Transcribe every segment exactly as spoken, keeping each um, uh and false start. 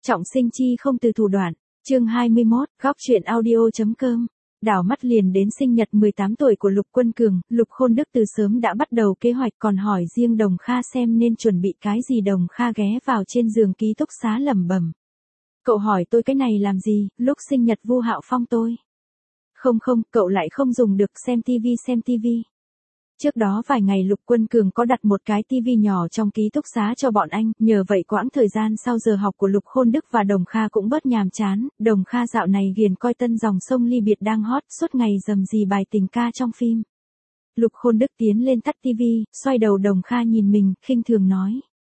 Trọng sinh chi không từ thủ đoạn. Chương hai mươi mốt, góc truyện audio.com. Đảo mắt liền đến sinh nhật mười tám tuổi của Lục Quân Cường, Lục Khôn Đức từ sớm đã bắt đầu kế hoạch, còn hỏi riêng Đồng Kha xem nên chuẩn bị cái gì. Đồng Kha ghé vào trên giường ký túc xá lẩm bẩm. Cậu hỏi tôi cái này làm gì, lúc sinh nhật Vu Hạo Phong tôi. Không không, cậu lại không dùng được, xem tivi xem tivi. Trước đó vài ngày Lục Quân Cường có đặt một cái tivi nhỏ trong ký túc xá cho bọn anh, nhờ vậy quãng thời gian sau giờ học của Lục Khôn Đức và Đồng Kha cũng bớt nhàm chán. Đồng Kha dạo này ghiền coi tân dòng sông ly biệt đang hot, suốt ngày rầm rì bài tình ca trong phim. Lục Khôn Đức tiến lên tắt tivi, xoay đầu Đồng Kha nhìn mình, khinh thường nói.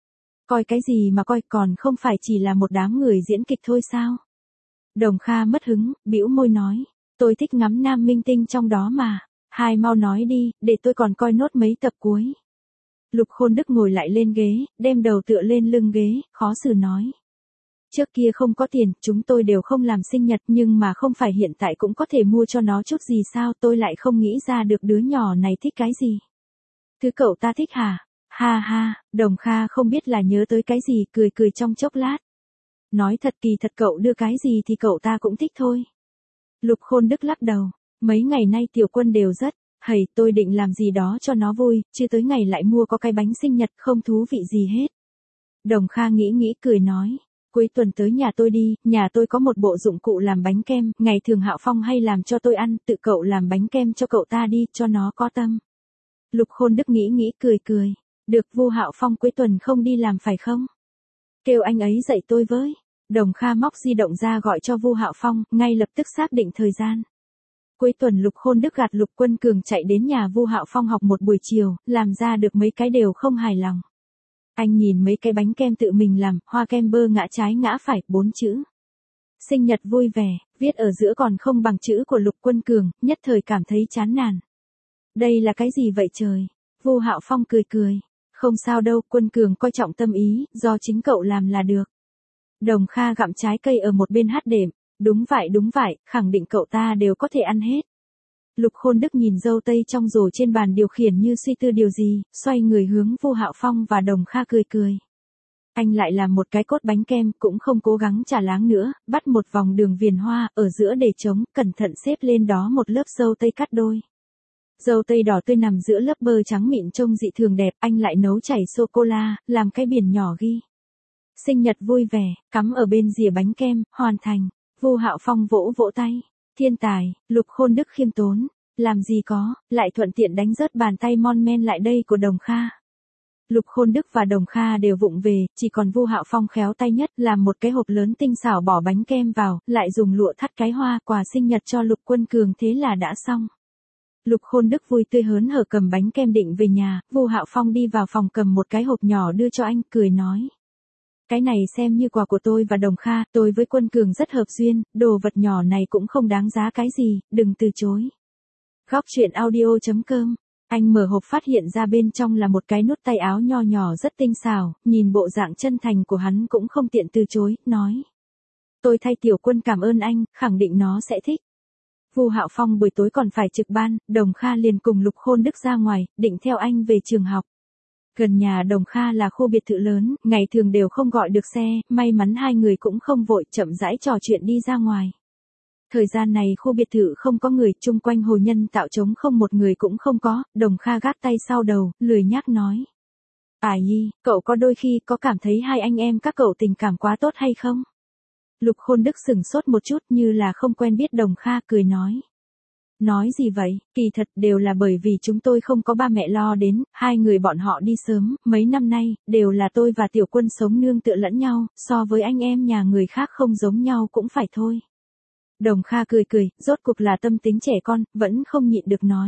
Coi cái gì mà coi, còn không phải chỉ là một đám người diễn kịch thôi sao? Đồng Kha mất hứng, bĩu môi nói, tôi thích ngắm nam minh tinh trong đó mà. Hai mau nói đi, để tôi còn coi nốt mấy tập cuối. Lục Khôn Đức ngồi lại lên ghế, đem đầu tựa lên lưng ghế, khó xử nói. Trước kia không có tiền, chúng tôi đều không làm sinh nhật, nhưng mà không phải hiện tại cũng có thể mua cho nó chút gì sao, tôi lại không nghĩ ra được đứa nhỏ này thích cái gì. Thứ cậu ta thích hả? Ha ha, Đồng Kha không biết là nhớ tới cái gì, cười cười trong chốc lát. Nói thật, kỳ thật cậu đưa cái gì thì cậu ta cũng thích thôi. Lục Khôn Đức lắc đầu. Mấy ngày nay Tiểu Quân đều rất, hầy, tôi định làm gì đó cho nó vui, chưa tới ngày lại mua có cái bánh sinh nhật, không thú vị gì hết. Đồng Kha nghĩ nghĩ cười nói, cuối tuần tới nhà tôi đi, nhà tôi có một bộ dụng cụ làm bánh kem, ngày thường Hạo Phong hay làm cho tôi ăn, tự cậu làm bánh kem cho cậu ta đi, cho nó có tâm. Lục Khôn Đức nghĩ nghĩ cười cười, được, Vu Hạo Phong cuối tuần không đi làm phải không? Kêu anh ấy dạy tôi với. Đồng Kha móc di động ra gọi cho Vu Hạo Phong, ngay lập tức xác định thời gian. Cuối tuần Lục Khôn Đức gạt Lục Quân Cường chạy đến nhà Vu Hạo Phong học một buổi chiều, làm ra được mấy cái đều không hài lòng. Anh nhìn mấy cái bánh kem tự mình làm, hoa kem bơ ngã trái ngã phải, bốn chữ. Sinh nhật vui vẻ, viết ở giữa còn không bằng chữ của Lục Quân Cường, nhất thời cảm thấy chán nản. Đây là cái gì vậy trời? Vu Hạo Phong cười cười. Không sao đâu, Quân Cường coi trọng tâm ý, do chính cậu làm là được. Đồng Kha gặm trái cây ở một bên hát đệm. Đúng vậy đúng vậy, khẳng định cậu ta đều có thể ăn hết. Lục Khôn Đức nhìn dâu tây trong rổ trên bàn điều khiển như suy tư điều gì, xoay người hướng Vu Hạo Phong và Đồng Kha cười cười. Anh lại làm một cái cốt bánh kem, cũng không cố gắng chà láng nữa, bắt một vòng đường viền hoa, ở giữa để trống, cẩn thận xếp lên đó một lớp dâu tây cắt đôi. Dâu tây đỏ tươi nằm giữa lớp bơ trắng mịn trông dị thường đẹp, anh lại nấu chảy sô-cô-la, làm cái biển nhỏ ghi. Sinh nhật vui vẻ, cắm ở bên rìa bánh kem, hoàn thành. Vu Hạo Phong vỗ vỗ tay. Thiên tài, Lục Khôn Đức khiêm tốn. Làm gì có, lại thuận tiện đánh rớt bàn tay mon men lại đây của Đồng Kha. Lục Khôn Đức và Đồng Kha đều vụng về, chỉ còn Vu Hạo Phong khéo tay nhất, làm một cái hộp lớn tinh xảo bỏ bánh kem vào, lại dùng lụa thắt cái hoa, quà sinh nhật cho Lục Quân Cường, thế là đã xong. Lục Khôn Đức vui tươi hớn hở cầm bánh kem định về nhà, Vu Hạo Phong đi vào phòng cầm một cái hộp nhỏ đưa cho anh, cười nói. Cái này xem như quà của tôi và Đồng Kha, tôi với Quân Cường rất hợp duyên, đồ vật nhỏ này cũng không đáng giá cái gì, đừng từ chối. Góc truyện audio.com. Anh mở hộp phát hiện ra bên trong là một cái nút tay áo nho nhỏ rất tinh xảo, nhìn bộ dạng chân thành của hắn cũng không tiện từ chối, nói. Tôi thay Tiểu Quân cảm ơn anh, khẳng định nó sẽ thích. Vu Hạo Phong buổi tối còn phải trực ban, Đồng Kha liền cùng Lục Khôn Đức ra ngoài, định theo anh về trường học. Gần nhà Đồng Kha là khu biệt thự lớn, ngày thường đều không gọi được xe, may mắn hai người cũng không vội, chậm rãi trò chuyện đi ra ngoài. Thời gian này khu biệt thự không có người, chung quanh hồ nhân tạo trống không một người cũng không có, Đồng Kha gác tay sau đầu, lười nhác nói. Ải nhi, cậu có đôi khi có cảm thấy hai anh em các cậu tình cảm quá tốt hay không? Lục Khôn Đức sửng sốt một chút như là không quen biết Đồng Kha, cười nói. Nói gì vậy, kỳ thật đều là bởi vì chúng tôi không có ba mẹ lo đến, hai người bọn họ đi sớm, mấy năm nay, đều là tôi và Tiểu Quân sống nương tựa lẫn nhau, so với anh em nhà người khác không giống nhau cũng phải thôi. Đồng Kha cười cười, rốt cuộc là tâm tính trẻ con, vẫn không nhịn được nói.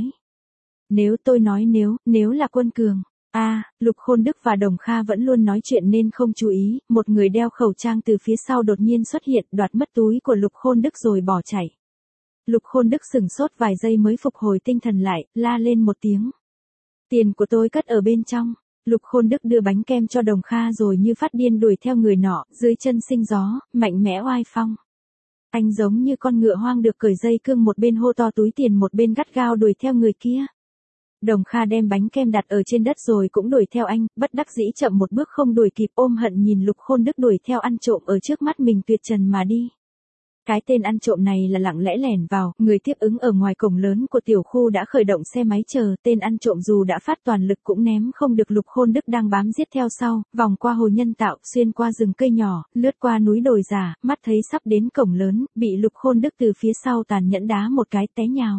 Nếu tôi nói nếu, nếu là Quân Cường. A, à, Lục Khôn Đức và Đồng Kha vẫn luôn nói chuyện nên không chú ý, một người đeo khẩu trang từ phía sau đột nhiên xuất hiện, đoạt mất túi của Lục Khôn Đức rồi bỏ chạy. Lục Khôn Đức sửng sốt vài giây mới phục hồi tinh thần lại, la lên một tiếng. Tiền của tôi cất ở bên trong. Lục Khôn Đức đưa bánh kem cho Đồng Kha rồi như phát điên đuổi theo người nọ, dưới chân sinh gió, mạnh mẽ oai phong. Anh giống như con ngựa hoang được cởi dây cương, một bên hô to túi tiền một bên gắt gao đuổi theo người kia. Đồng Kha đem bánh kem đặt ở trên đất rồi cũng đuổi theo anh, bất đắc dĩ chậm một bước không đuổi kịp, ôm hận nhìn Lục Khôn Đức đuổi theo ăn trộm ở trước mắt mình tuyệt trần mà đi. Cái tên ăn trộm này là lặng lẽ lẻn vào, người tiếp ứng ở ngoài cổng lớn của tiểu khu đã khởi động xe máy chờ, tên ăn trộm dù đã phát toàn lực cũng ném không được Lục Khôn Đức đang bám giết theo sau, vòng qua hồ nhân tạo, xuyên qua rừng cây nhỏ, lướt qua núi đồi già, mắt thấy sắp đến cổng lớn, bị Lục Khôn Đức từ phía sau tàn nhẫn đá một cái té nhào.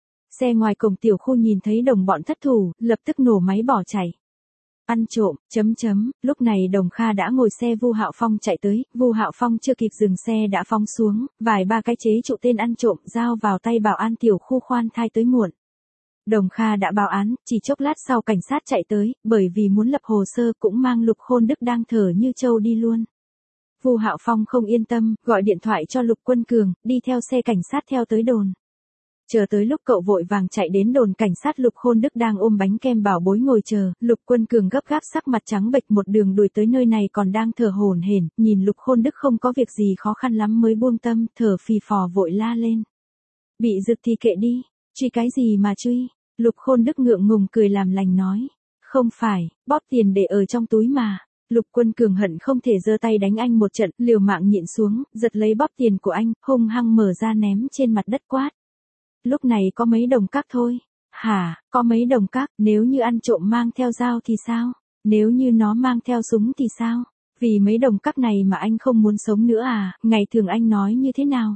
Xe ngoài cổng tiểu khu nhìn thấy đồng bọn thất thủ, lập tức nổ máy bỏ chạy. Ăn trộm, chấm chấm, lúc này Đồng Kha đã ngồi xe Vu Hạo Phong chạy tới, Vu Hạo Phong chưa kịp dừng xe đã phóng xuống, vài ba cái chế trụ tên ăn trộm giao vào tay bảo an tiểu khu khoan thai tới muộn. Đồng Kha đã báo án, chỉ chốc lát sau cảnh sát chạy tới, bởi vì muốn lập hồ sơ cũng mang Lục Khôn Đức đang thở như trâu đi luôn. Vu Hạo Phong không yên tâm, gọi điện thoại cho Lục Quân Cường, đi theo xe cảnh sát theo tới đồn. Chờ tới lúc cậu vội vàng chạy đến đồn cảnh sát, Lục Khôn Đức đang ôm bánh kem bảo bối ngồi chờ, Lục Quân Cường gấp gáp sắc mặt trắng bệch một đường đuổi tới nơi này còn đang thở hổn hển, nhìn Lục Khôn Đức không có việc gì khó khăn lắm mới buông tâm, thở phì phò vội la lên. Bị giật thì kệ đi, truy cái gì mà truy, Lục Khôn Đức ngượng ngùng cười làm lành nói. Không phải, bóp tiền để ở trong túi mà. Lục Quân Cường hận không thể giơ tay đánh anh một trận, liều mạng nhịn xuống, giật lấy bóp tiền của anh, hung hăng mở ra ném trên mặt đất quát. Lúc này có mấy đồng các thôi. Hả, có mấy đồng các, nếu như ăn trộm mang theo dao thì sao? Nếu như nó mang theo súng thì sao? Vì mấy đồng các này mà anh không muốn sống nữa à? Ngày thường anh nói như thế nào?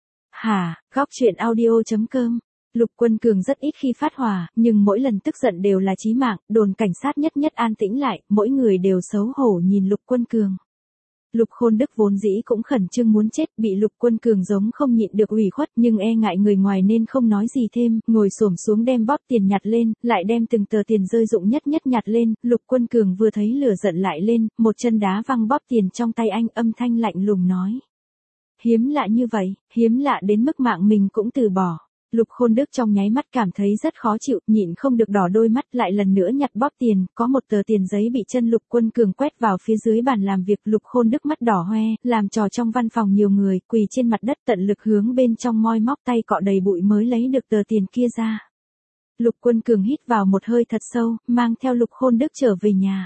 Hả, góc truyện audio chấm com. Lục Quân Cường rất ít khi phát hỏa, nhưng mỗi lần tức giận đều là chí mạng, đồn cảnh sát nhất nhất an tĩnh lại, mỗi người đều xấu hổ nhìn Lục Quân Cường. Lục Khôn Đức vốn dĩ cũng khẩn trương muốn chết, bị Lục Quân Cường giống không nhịn được ủy khuất, nhưng e ngại người ngoài nên không nói gì thêm, ngồi xổm xuống đem bóp tiền nhặt lên, lại đem từng tờ tiền rơi rụng nhất nhất nhặt lên, Lục Quân Cường vừa thấy lửa giận lại lên, một chân đá văng bóp tiền trong tay anh, âm thanh lạnh lùng nói. Hiếm lạ như vậy, hiếm lạ đến mức mạng mình cũng từ bỏ. Lục Khôn Đức trong nháy mắt cảm thấy rất khó chịu, nhịn không được đỏ đôi mắt, lại lần nữa nhặt bóp tiền, có một tờ tiền giấy bị chân Lục Quân Cường quét vào phía dưới bàn làm việc, Lục Khôn Đức mắt đỏ hoe, làm trò trong văn phòng nhiều người, quỳ trên mặt đất tận lực hướng bên trong moi móc, tay cọ đầy bụi mới lấy được tờ tiền kia ra. Lục Quân Cường hít vào một hơi thật sâu, mang theo Lục Khôn Đức trở về nhà.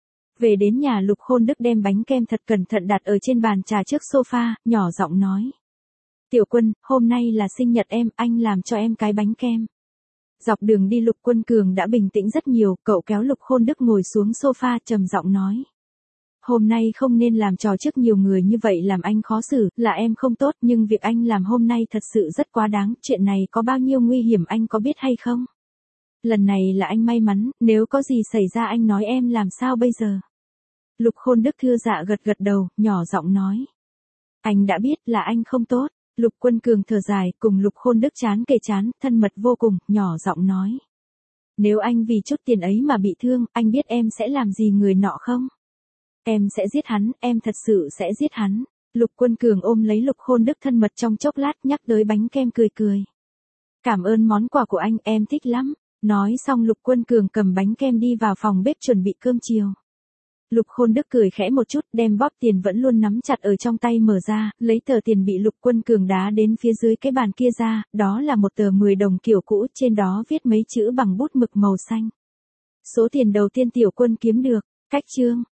Về đến nhà, Lục Khôn Đức đem bánh kem thật cẩn thận đặt ở trên bàn trà trước sofa, nhỏ giọng nói. Tiểu Quân, hôm nay là sinh nhật em, anh làm cho em cái bánh kem. Dọc đường đi Lục Quân Cường đã bình tĩnh rất nhiều, cậu kéo Lục Khôn Đức ngồi xuống sofa trầm giọng nói. Hôm nay không nên làm trò trước nhiều người như vậy làm anh khó xử, là em không tốt, nhưng việc anh làm hôm nay thật sự rất quá đáng, chuyện này có bao nhiêu nguy hiểm anh có biết hay không? Lần này là anh may mắn, nếu có gì xảy ra anh nói em làm sao bây giờ? Lục Khôn Đức thưa dạ gật gật đầu, nhỏ giọng nói. Anh đã biết là anh không tốt. Lục Quân Cường thở dài, cùng Lục Khôn Đức chán kề chán, thân mật vô cùng, nhỏ giọng nói. Nếu anh vì chút tiền ấy mà bị thương, anh biết em sẽ làm gì người nọ không? Em sẽ giết hắn, em thật sự sẽ giết hắn. Lục Quân Cường ôm lấy Lục Khôn Đức thân mật trong chốc lát, nhắc tới bánh kem cười cười. Cảm ơn món quà của anh, em thích lắm. Nói xong Lục Quân Cường cầm bánh kem đi vào phòng bếp chuẩn bị cơm chiều. Lục Khôn Đức cười khẽ một chút, đem bóp tiền vẫn luôn nắm chặt ở trong tay mở ra, lấy tờ tiền bị Lục Quân Cường đá đến phía dưới cái bàn kia ra, đó là một tờ mười đồng kiểu cũ, trên đó viết mấy chữ bằng bút mực màu xanh. Số tiền đầu tiên Tiểu Quân kiếm được, cách chương.